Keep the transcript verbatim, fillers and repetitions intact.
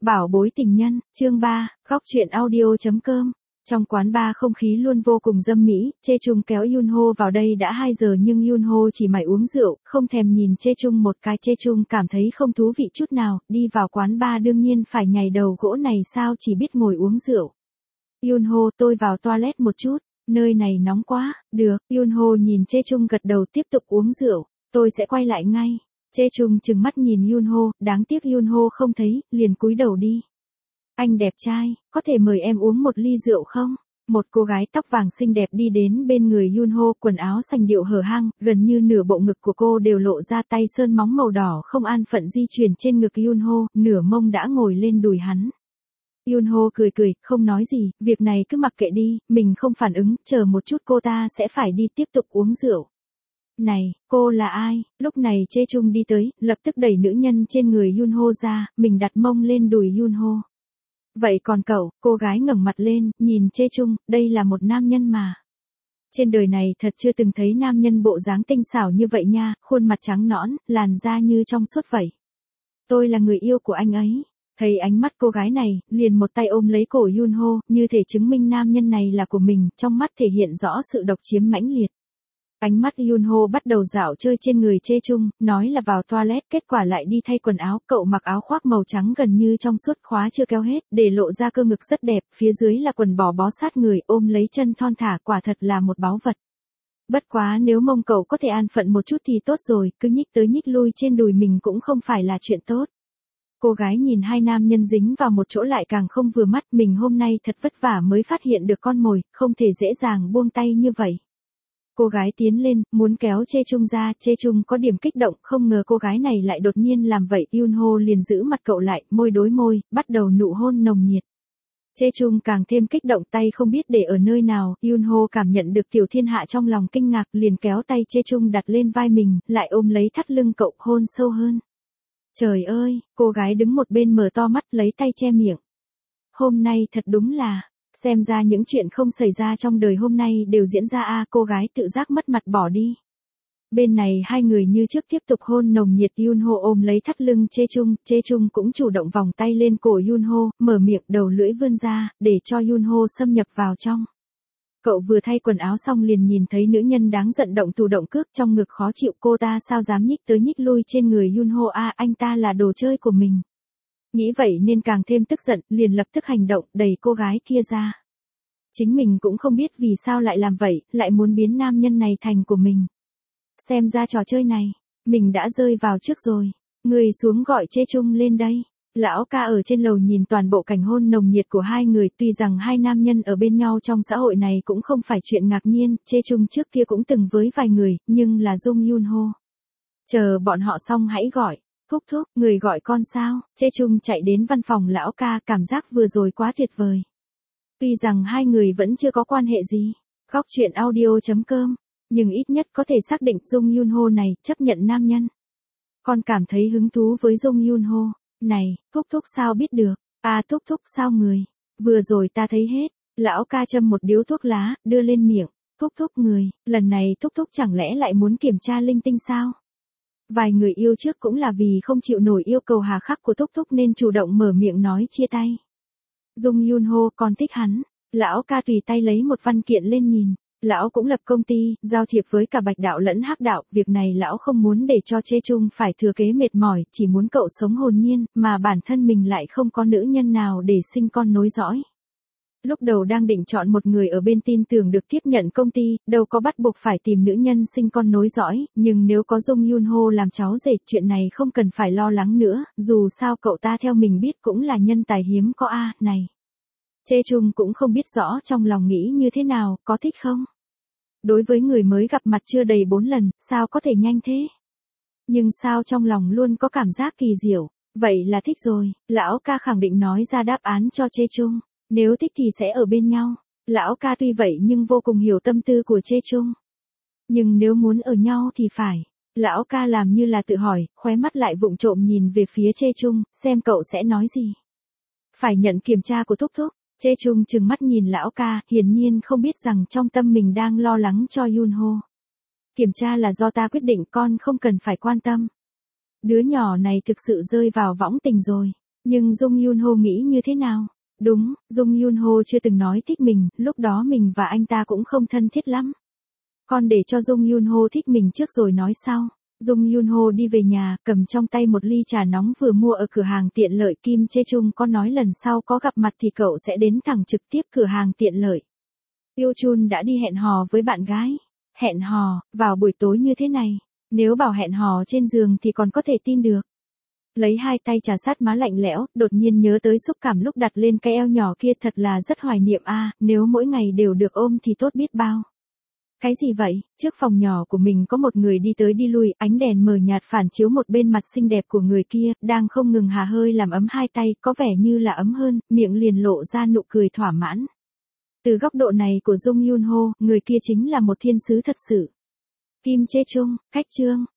Bảo bối tình nhân, chương ba, góc truyện audio.com. Trong quán bar không khí luôn vô cùng dâm mỹ, Chae Chung kéo Yunho vào đây đã hai giờ nhưng Yunho chỉ mải uống rượu, không thèm nhìn Chae Chung một cái. Chae Chung cảm thấy không thú vị chút nào, đi vào quán bar đương nhiên phải nhảy đầu gỗ này sao chỉ biết ngồi uống rượu. Yunho, tôi vào toilet một chút, nơi này nóng quá. Được, Yunho nhìn Chae Chung gật đầu tiếp tục uống rượu, tôi sẽ quay lại ngay. Chae Chung trừng mắt nhìn Yunho, đáng tiếc Yunho không thấy, liền cúi đầu đi. Anh đẹp trai, có thể mời em uống một ly rượu không? Một cô gái tóc vàng xinh đẹp đi đến bên người Yunho, quần áo sành điệu hở hang, gần như nửa bộ ngực của cô đều lộ ra, tay sơn móng màu đỏ không an phận di chuyển trên ngực Yunho, nửa mông đã ngồi lên đùi hắn. Yunho cười cười, không nói gì, việc này cứ mặc kệ đi, mình không phản ứng, chờ một chút cô ta sẽ phải đi tiếp tục uống rượu. Này, cô là ai? Lúc này Chae Chung đi tới, lập tức đẩy nữ nhân trên người Yunho ra, mình đặt mông lên đùi Yunho. Vậy còn cậu? Cô gái ngẩng mặt lên, nhìn Chae Chung, đây là một nam nhân mà. Trên đời này thật chưa từng thấy nam nhân bộ dáng tinh xảo như vậy nha, khuôn mặt trắng nõn, làn da như trong suốt vậy. Tôi là người yêu của anh ấy. Thấy ánh mắt cô gái này, liền một tay ôm lấy cổ Yunho, như thể chứng minh nam nhân này là của mình, trong mắt thể hiện rõ sự độc chiếm mãnh liệt. Ánh mắt Yunho bắt đầu dạo chơi trên người Chae Chung, nói là vào toilet, kết quả lại đi thay quần áo, cậu mặc áo khoác màu trắng gần như trong suốt, khóa chưa kéo hết, để lộ ra cơ ngực rất đẹp, phía dưới là quần bò bó sát người, ôm lấy chân thon thả, quả thật là một báu vật. Bất quá nếu mông cậu có thể an phận một chút thì tốt rồi, cứ nhích tới nhích lui trên đùi mình cũng không phải là chuyện tốt. Cô gái nhìn hai nam nhân dính vào một chỗ lại càng không vừa mắt, mình hôm nay thật vất vả mới phát hiện được con mồi, không thể dễ dàng buông tay như vậy. Cô gái tiến lên, muốn kéo Chae Chung ra, Chae Chung có điểm kích động, không ngờ cô gái này lại đột nhiên làm vậy, Yunho liền giữ mặt cậu lại, môi đối môi, bắt đầu nụ hôn nồng nhiệt. Chae Chung càng thêm kích động, tay không biết để ở nơi nào, Yunho cảm nhận được tiểu thiên hạ trong lòng kinh ngạc, liền kéo tay Chae Chung đặt lên vai mình, lại ôm lấy thắt lưng cậu, hôn sâu hơn. Trời ơi, cô gái đứng một bên mở to mắt, lấy tay che miệng. Hôm nay thật đúng là, xem ra những chuyện không xảy ra trong đời hôm nay đều diễn ra a, cô gái tự giác mất mặt bỏ đi. Bên này hai người như trước tiếp tục hôn nồng nhiệt, Yunho ôm lấy thắt lưng Chae Chung, Chae Chung cũng chủ động vòng tay lên cổ Yunho, mở miệng đầu lưỡi vươn ra, để cho Yunho xâm nhập vào trong. Cậu vừa thay quần áo xong liền nhìn thấy nữ nhân đáng giận động thủ động cước, trong ngực khó chịu, cô ta sao dám nhích tới nhích lui trên người Yunho a, à, anh ta là đồ chơi của mình. Nghĩ vậy nên càng thêm tức giận, liền lập tức hành động, đẩy cô gái kia ra. Chính mình cũng không biết vì sao lại làm vậy, lại muốn biến nam nhân này thành của mình. Xem ra trò chơi này, mình đã rơi vào trước rồi. Người xuống gọi Chae Chung lên đây. Lão ca ở trên lầu nhìn toàn bộ cảnh hôn nồng nhiệt của hai người, tuy rằng hai nam nhân ở bên nhau trong xã hội này cũng không phải chuyện ngạc nhiên, Chae Chung trước kia cũng từng với vài người, nhưng là Dung Yunho. Chờ bọn họ xong hãy gọi. Thúc thúc, người gọi con sao? Chae Chung chạy đến văn phòng lão ca, cảm giác vừa rồi quá tuyệt vời. Tuy rằng hai người vẫn chưa có quan hệ gì, góc truyện audio.com, nhưng ít nhất có thể xác định Dung Yunho này chấp nhận nam nhân. Con cảm thấy hứng thú với Dung Yunho. Này, thúc thúc sao biết được? À thúc thúc sao người? Vừa rồi ta thấy hết. Lão ca châm một điếu thuốc lá, đưa lên miệng. Thúc thúc người, lần này thúc thúc chẳng lẽ lại muốn kiểm tra linh tinh sao? Vài người yêu trước cũng là vì không chịu nổi yêu cầu hà khắc của thúc thúc nên chủ động mở miệng nói chia tay. Dung Yunho, con thích hắn. Lão ca tùy tay lấy một văn kiện lên nhìn. Lão cũng lập công ty, giao thiệp với cả bạch đạo lẫn hắc đạo, việc này lão không muốn để cho Chae Chung phải thừa kế mệt mỏi, chỉ muốn cậu sống hồn nhiên, mà bản thân mình lại không có nữ nhân nào để sinh con nối dõi. Lúc đầu đang định chọn một người ở bên tin tưởng được tiếp nhận công ty, đâu có bắt buộc phải tìm nữ nhân sinh con nối dõi, nhưng nếu có Dung Yunho làm cháu rể, chuyện này không cần phải lo lắng nữa, dù sao cậu ta theo mình biết cũng là nhân tài hiếm có a, à, này. Chae Chung cũng không biết rõ trong lòng nghĩ như thế nào, có thích không? Đối với người mới gặp mặt chưa đầy bốn lần, sao có thể nhanh thế? Nhưng sao trong lòng luôn có cảm giác kỳ diệu, vậy là thích rồi, lão ca khẳng định nói ra đáp án cho Chae Chung, nếu thích thì sẽ ở bên nhau. Lão ca tuy vậy nhưng vô cùng hiểu tâm tư của Chae Chung. Nhưng nếu muốn ở nhau thì phải. Lão ca làm như là tự hỏi, khóe mắt lại vụng trộm nhìn về phía Chae Chung, xem cậu sẽ nói gì. Phải nhận kiểm tra của thúc thúc. Chae Chung trừng mắt nhìn lão ca, hiển nhiên không biết rằng trong tâm mình đang lo lắng cho Yunho. Kiểm tra là do ta quyết định, con không cần phải quan tâm. Đứa nhỏ này thực sự rơi vào võng tình rồi. Nhưng Jung Yun Ho nghĩ như thế nào? Đúng, Jung Yun Ho chưa từng nói thích mình, lúc đó mình và anh ta cũng không thân thiết lắm. Con để cho Jung Yun Ho thích mình trước rồi nói sau. Jung Yun Ho đi về nhà, cầm trong tay một ly trà nóng vừa mua ở cửa hàng tiện lợi. Kim Chae Chung có nói lần sau có gặp mặt thì cậu sẽ đến thẳng trực tiếp cửa hàng tiện lợi. Yoo Chun đã đi hẹn hò với bạn gái. Hẹn hò, vào buổi tối như thế này. Nếu bảo hẹn hò trên giường thì còn có thể tin được. Lấy hai tay trà sát má lạnh lẽo, đột nhiên nhớ tới xúc cảm lúc đặt lên cái eo nhỏ kia, thật là rất hoài niệm a, à, nếu mỗi ngày đều được ôm thì tốt biết bao. Cái gì vậy? Trước phòng nhỏ của mình có một người đi tới đi lui, ánh đèn mờ nhạt phản chiếu một bên mặt xinh đẹp của người kia, đang không ngừng hà hơi làm ấm hai tay, có vẻ như là ấm hơn, miệng liền lộ ra nụ cười thỏa mãn. Từ góc độ này của Jung Yun Ho, người kia chính là một thiên sứ thật sự. Kim Chae Chung, khách trương.